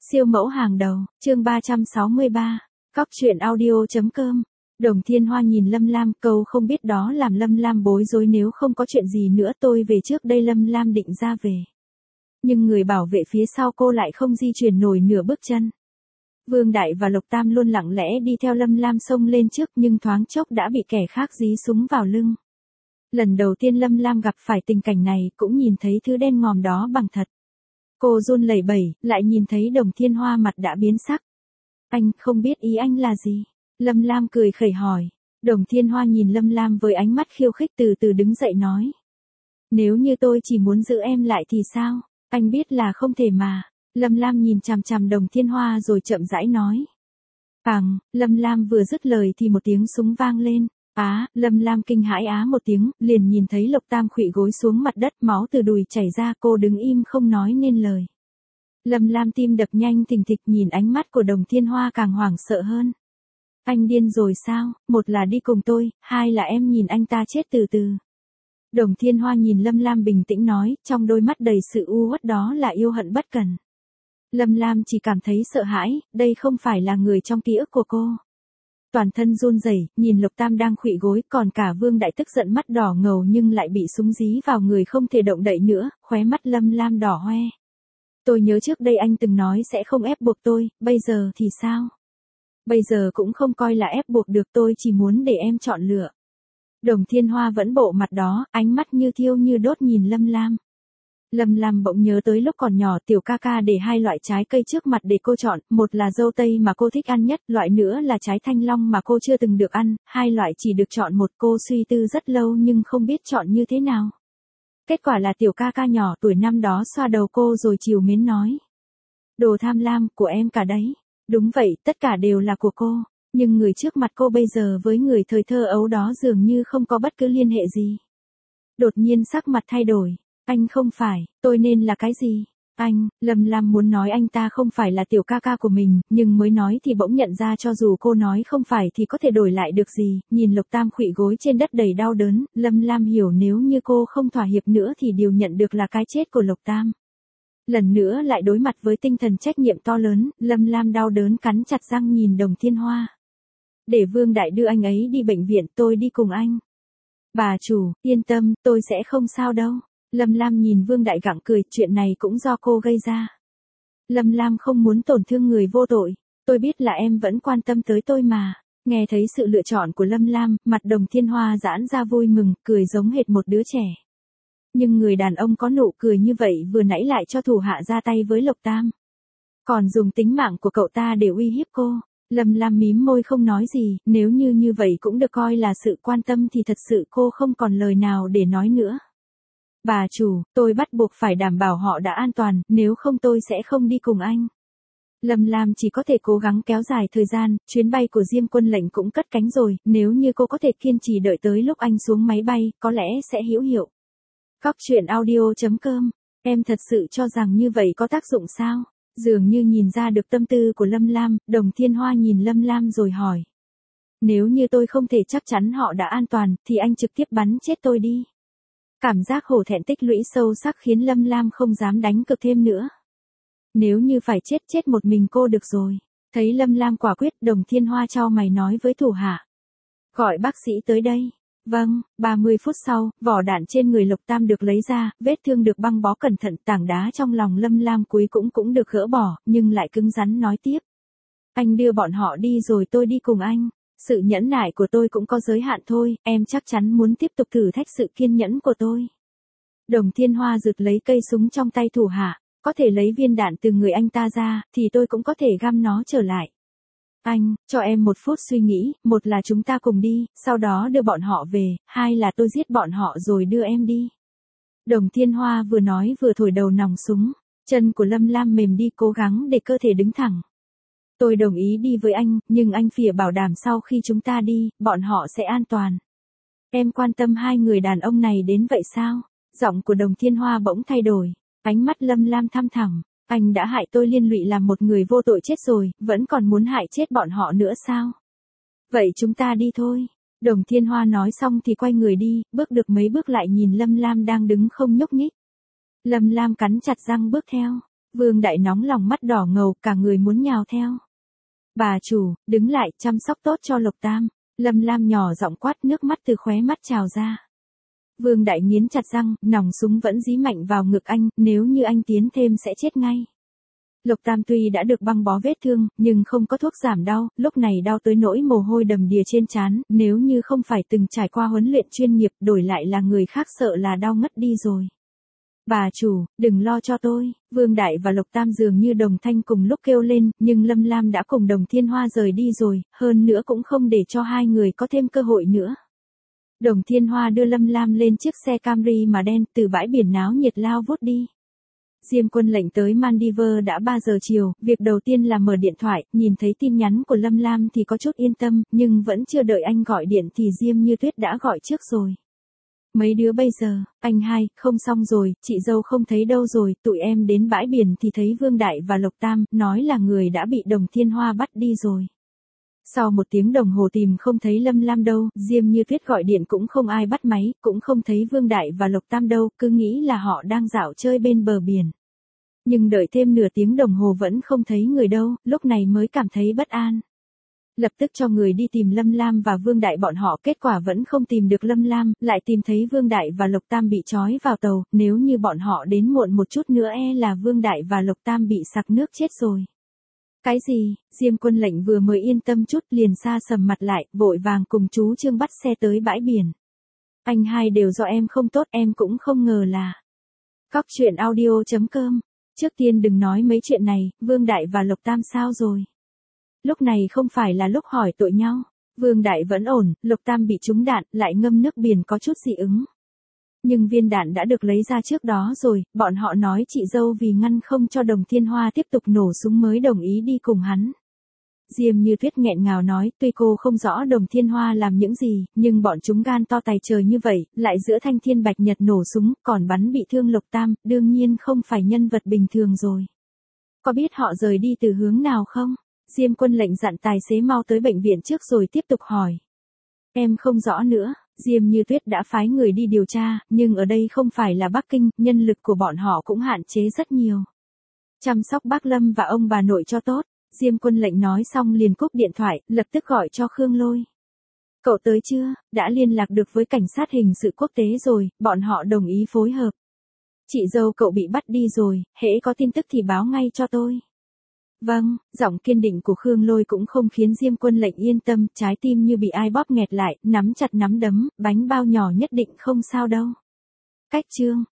Siêu mẫu hàng đầu, chương 363, cóc truyện audio.com. Đồng Thiên Hoa nhìn Lâm Lam, câu không biết đó làm Lâm Lam bối rối, nếu không có chuyện gì nữa tôi về trước đây. Lâm Lam định ra về, nhưng người bảo vệ phía sau cô lại không di chuyển nổi nửa bước chân. Vương Đại và Lộc Tam luôn lặng lẽ đi theo Lâm Lam xông lên trước, nhưng thoáng chốc đã bị kẻ khác dí súng vào lưng. Lần đầu tiên Lâm Lam gặp phải tình cảnh này, cũng nhìn thấy thứ đen ngòm đó bằng thật. Cô run lẩy bẩy, lại nhìn thấy Đồng Thiên Hoa mặt đã biến sắc. Anh không biết ý anh là gì? Lâm Lam cười khẩy hỏi. Đồng Thiên Hoa nhìn Lâm Lam với ánh mắt khiêu khích, từ từ đứng dậy nói. Nếu như tôi chỉ muốn giữ em lại thì sao? Anh biết là không thể mà. Lâm Lam nhìn chằm chằm Đồng Thiên Hoa rồi chậm rãi nói. Lâm Lam vừa dứt lời thì một tiếng súng vang lên. Lâm Lam kinh hãi một tiếng, liền nhìn thấy Lộc Tam khuỵu gối xuống mặt đất, máu từ đùi chảy ra, cô đứng im không nói nên lời. Lâm Lam tim đập nhanh thình thịch, nhìn ánh mắt của Đồng Thiên Hoa càng hoảng sợ hơn. Anh điên rồi sao? Một là đi cùng tôi, hai là em nhìn anh ta chết từ từ. Đồng Thiên Hoa nhìn Lâm Lam bình tĩnh nói, trong đôi mắt đầy sự u uất, đó là yêu hận bất cần. Lâm Lam chỉ cảm thấy sợ hãi, đây không phải là người trong ký ức của cô. Toàn thân run rẩy, nhìn Lộc Tam đang khuỵu gối, còn cả Vương Đại tức giận mắt đỏ ngầu nhưng lại bị súng dí vào người không thể động đậy nữa, khóe mắt Lâm Lam đỏ hoe. Tôi nhớ trước đây anh từng nói sẽ không ép buộc tôi, bây giờ thì sao? Bây giờ cũng không coi là ép buộc được, tôi chỉ muốn để em chọn lựa. Đồng Thiên Hoa vẫn bộ mặt đó, ánh mắt như thiêu như đốt nhìn Lâm Lam. Lâm Lam bỗng nhớ tới lúc còn nhỏ, tiểu ca ca để hai loại trái cây trước mặt để cô chọn, một là dâu tây mà cô thích ăn nhất, loại nữa là trái thanh long mà cô chưa từng được ăn, hai loại chỉ được chọn một. Cô suy tư rất lâu nhưng không biết chọn như thế nào. Kết quả là tiểu ca ca nhỏ tuổi năm đó xoa đầu cô rồi trìu mến nói. Đồ tham lam, của em cả đấy. Đúng vậy, tất cả đều là của cô, nhưng người trước mặt cô bây giờ với người thời thơ ấu đó dường như không có bất cứ liên hệ gì. Đột nhiên sắc mặt thay đổi. Anh không phải, tôi nên là cái gì? Anh, Lâm Lam muốn nói anh ta không phải là tiểu ca ca của mình, nhưng mới nói thì bỗng nhận ra cho dù cô nói không phải thì có thể đổi lại được gì. Nhìn Lộc Tam khuỵu gối trên đất đầy đau đớn, Lâm Lam hiểu nếu như cô không thỏa hiệp nữa thì điều nhận được là cái chết của Lộc Tam. Lần nữa lại đối mặt với tinh thần trách nhiệm to lớn, Lâm Lam đau đớn cắn chặt răng nhìn Đồng Thiên Hoa. Để Vương Đại đưa anh ấy đi bệnh viện, tôi đi cùng anh. Bà chủ, yên tâm, tôi sẽ không sao đâu. Lâm Lam nhìn Vương Đại gặng cười, chuyện này cũng do cô gây ra. Lâm Lam không muốn tổn thương người vô tội. Tôi biết là em vẫn quan tâm tới tôi mà. Nghe thấy sự lựa chọn của Lâm Lam, mặt Đồng Thiên Hoa giãn ra vui mừng, cười giống hệt một đứa trẻ. Nhưng người đàn ông có nụ cười như vậy vừa nãy lại cho thủ hạ ra tay với Lộc Tam. Còn dùng tính mạng của cậu ta để uy hiếp cô. Lâm Lam mím môi không nói gì, nếu như vậy cũng được coi là sự quan tâm thì thật sự cô không còn lời nào để nói nữa. Bà chủ, tôi bắt buộc phải đảm bảo họ đã an toàn, nếu không tôi sẽ không đi cùng anh. Lâm Lam chỉ có thể cố gắng kéo dài thời gian, chuyến bay của Diêm Quân Lệnh cũng cất cánh rồi, nếu như cô có thể kiên trì đợi tới lúc anh xuống máy bay, có lẽ sẽ hữu hiệu. Cóc truyện audio.com, em thật sự cho rằng như vậy có tác dụng sao? Dường như nhìn ra được tâm tư của Lâm Lam, Đồng Thiên Hoa nhìn Lâm Lam rồi hỏi. Nếu như tôi không thể chắc chắn họ đã an toàn, thì anh trực tiếp bắn chết tôi đi. Cảm giác hổ thẹn tích lũy sâu sắc khiến Lâm Lam không dám đánh cược thêm nữa. Nếu như phải chết một mình cô được rồi. Thấy Lâm Lam quả quyết, Đồng Thiên Hoa chau mày nói với thủ hạ. Gọi bác sĩ tới đây. Vâng, 30 phút sau, vỏ đạn trên người Lộc Tam được lấy ra, vết thương được băng bó cẩn thận, tảng đá trong lòng Lâm Lam cuối cũng được gỡ bỏ, nhưng lại cứng rắn nói tiếp. Anh đưa bọn họ đi rồi tôi đi cùng anh. Sự nhẫn nại của tôi cũng có giới hạn thôi, em chắc chắn muốn tiếp tục thử thách sự kiên nhẫn của tôi. Đồng Thiên Hoa giật lấy cây súng trong tay thủ hạ, có thể lấy viên đạn từ người anh ta ra, thì tôi cũng có thể găm nó trở lại. Anh, cho em một phút suy nghĩ, một là chúng ta cùng đi, sau đó đưa bọn họ về, hai là tôi giết bọn họ rồi đưa em đi. Đồng Thiên Hoa vừa nói vừa thổi đầu nòng súng, chân của Lâm Lam mềm đi, cố gắng để cơ thể đứng thẳng. Tôi đồng ý đi với anh, nhưng anh phải bảo đảm sau khi chúng ta đi, bọn họ sẽ an toàn. Em quan tâm hai người đàn ông này đến vậy sao? Giọng của Đồng Thiên Hoa bỗng thay đổi, ánh mắt Lâm Lam thăm thẳm. Anh đã hại tôi liên lụy làm một người vô tội chết rồi, vẫn còn muốn hại chết bọn họ nữa sao? Vậy chúng ta đi thôi. Đồng Thiên Hoa nói xong thì quay người đi, bước được mấy bước lại nhìn Lâm Lam đang đứng không nhúc nhích. Lâm Lam cắn chặt răng bước theo. Vương Đại nóng lòng mắt đỏ ngầu, cả người muốn nhào theo. Bà chủ, đứng lại, chăm sóc tốt cho Lộc Tam. Lâm Lam nhỏ giọng quát, nước mắt từ khóe mắt trào ra. Vương Đại nghiến chặt răng, nòng súng vẫn dí mạnh vào ngực anh, nếu như anh tiến thêm sẽ chết ngay. Lộc Tam tuy đã được băng bó vết thương, nhưng không có thuốc giảm đau, lúc này đau tới nỗi mồ hôi đầm đìa trên trán, nếu như không phải từng trải qua huấn luyện chuyên nghiệp, đổi lại là người khác sợ là đau ngất đi rồi. Bà chủ, đừng lo cho tôi. Vương Đại và Lộc Tam dường như đồng thanh cùng lúc kêu lên, nhưng Lâm Lam đã cùng Đồng Thiên Hoa rời đi rồi, hơn nữa cũng không để cho hai người có thêm cơ hội nữa. Đồng Thiên Hoa đưa Lâm Lam lên chiếc xe Camry mà đen, từ bãi biển náo nhiệt lao vút đi. Diêm Quân lệnh tới Maldives đã 3 giờ chiều, việc đầu tiên là mở điện thoại, nhìn thấy tin nhắn của Lâm Lam thì có chút yên tâm, nhưng vẫn chưa đợi anh gọi điện thì Diêm Như Tuyết đã gọi trước rồi. Mấy đứa bây giờ, anh hai, không xong rồi, chị dâu không thấy đâu rồi, tụi em đến bãi biển thì thấy Vương Đại và Lộc Tam, nói là người đã bị Đồng Thiên Hoa bắt đi rồi. Sau 1 tiếng đồng hồ tìm không thấy Lâm Lam đâu, Diêm Như Tuyết gọi điện cũng không ai bắt máy, cũng không thấy Vương Đại và Lộc Tam đâu, cứ nghĩ là họ đang dạo chơi bên bờ biển. Nhưng đợi thêm nửa tiếng đồng hồ vẫn không thấy người đâu, lúc này mới cảm thấy bất an. Lập tức cho người đi tìm Lâm Lam và Vương Đại bọn họ, kết quả vẫn không tìm được Lâm Lam, lại tìm thấy Vương Đại và Lộc Tam bị trói vào tàu, nếu như bọn họ đến muộn một chút nữa là Vương Đại và Lộc Tam bị sặc nước chết rồi. Cái gì? Diêm Quân lệnh vừa mới yên tâm chút liền xa sầm mặt lại, vội vàng cùng chú Trương bắt xe tới bãi biển. Anh hai đều do em không tốt, em cũng không ngờ là. Cóc truyện audio.com. Trước tiên đừng nói mấy chuyện này, Vương Đại và Lộc Tam sao rồi? Lúc này không phải là lúc hỏi tội nhau. Vương Đại vẫn ổn, Lộc Tam bị trúng đạn, lại ngâm nước biển có chút dị ứng. Nhưng viên đạn đã được lấy ra trước đó rồi, bọn họ nói chị dâu vì ngăn không cho Đồng Thiên Hoa tiếp tục nổ súng mới đồng ý đi cùng hắn. Diêm Như Tuyết nghẹn ngào nói, tuy cô không rõ Đồng Thiên Hoa làm những gì, nhưng bọn chúng gan to tài trời như vậy, lại giữa thanh thiên bạch nhật nổ súng, còn bắn bị thương Lộc Tam, đương nhiên không phải nhân vật bình thường rồi. Có biết họ rời đi từ hướng nào không? Diêm Quân lệnh dặn tài xế mau tới bệnh viện trước rồi tiếp tục hỏi. Em không rõ nữa. Diêm Như Tuyết đã phái người đi điều tra, nhưng ở đây không phải là Bắc Kinh, nhân lực của bọn họ cũng hạn chế rất nhiều. Chăm sóc bác Lâm và ông bà nội cho tốt. Diêm Quân lệnh nói xong liền cúp điện thoại, lập tức gọi cho Khương Lôi. Cậu tới chưa? Đã liên lạc được với cảnh sát hình sự quốc tế rồi, bọn họ đồng ý phối hợp. Chị dâu cậu bị bắt đi rồi, hễ có tin tức thì báo ngay cho tôi. Vâng, giọng kiên định của Khương Lôi cũng không khiến Diêm Quân lệnh yên tâm, trái tim như bị ai bóp nghẹt lại, nắm chặt nắm đấm, bánh bao nhỏ nhất định không sao đâu. Cách chương